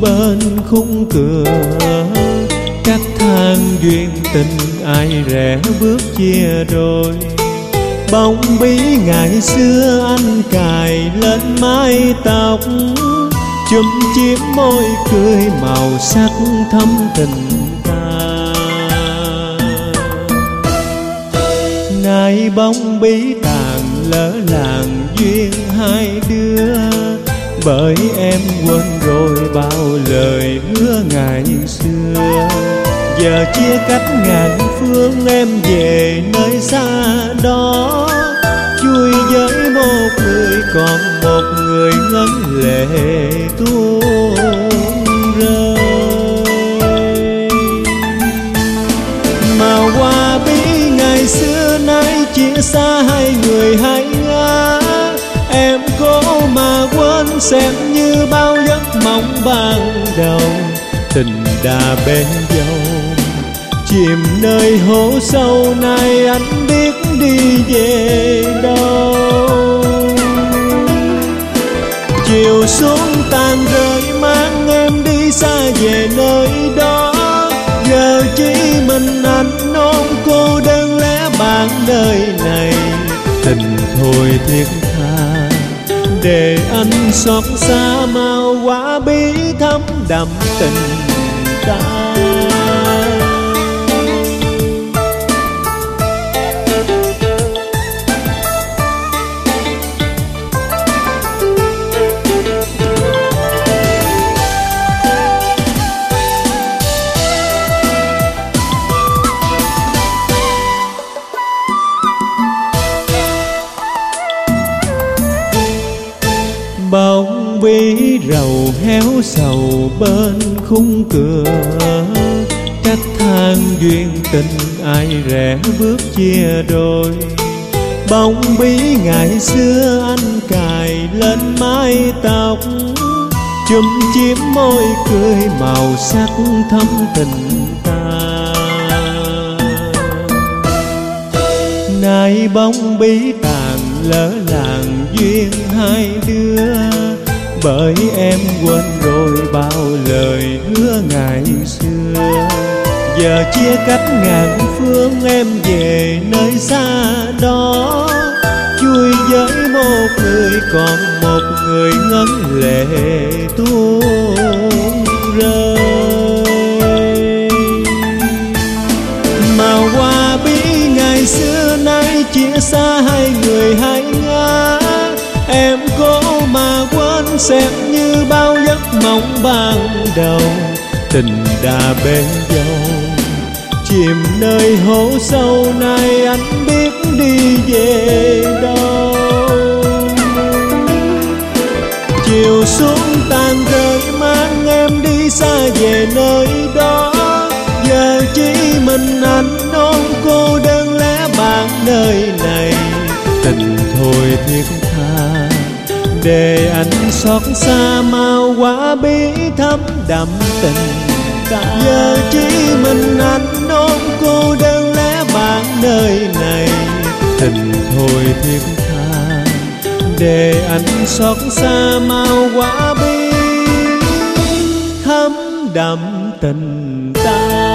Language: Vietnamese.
bên khung cửa, cách thang duyên tình ai rẽ bước chia đôi. Bóng bí ngày xưa anh cài lên mái tóc, chùm chiếm môi cười màu sắc thâm tình ta. Nay bóng bí tàn lỡ làng duyên hai đứa, bởi em quên rồi bao lời hứa ngày xưa. Giờ chia cách ngàn phương em về nơi xa đó, chui với một người còn một người ngấn lệ tuôn rơi. Mà hoa bí ngày xưa nay chia xa hai người hai ngã, em cố mà quên xem như bao giấc mộng ban đầu. Tình đã bên dâu chìm nơi hố sâu, nay anh biết đi về đâu. Chiều xuống tàn rơi mang em đi xa về nơi đó, giờ chỉ mình anh ôm cô đơn lẻ bảng đời này. Tình thôi thiết tha để anh xót xa, mau quá bí thắm đậm tình ta. Bóng bí rầu héo sầu bên khung cửa, cách thang duyên tình ai rẽ bước chia đôi. Bóng bí ngày xưa anh cài lên mái tóc, chùm chiếm môi cười màu sắc thâm tình ta. Nay bóng bí tàn lỡ làng duyên hai đứa, bởi em quên rồi bao lời hứa ngày xưa. Giờ chia cách ngàn phương em về nơi xa đó, chui với một người còn một người ngấn lệ tuôn rơi. Mà hoa bí ngày xưa nay chia xa hai người hai ngã, em cố mà quên xem như bao giấc mộng ban đầu. Tình đã bên dâu chìm nơi hố sâu, nay anh biết đi về đâu. Chiều xuống tàn rơi mang em đi xa về nơi đó, giờ chỉ mình anh ôm cô đơn lẻ bảng đời này. Tình thôi thiết tha để anh xót xa, mau quá bí thắm đậm tình ta. Giờ chỉ mình anh ôm cô đơn lẻ bảng đời này. Tình thôi thiết tha để anh xót xa, mau quá bí thắm đậm tình ta.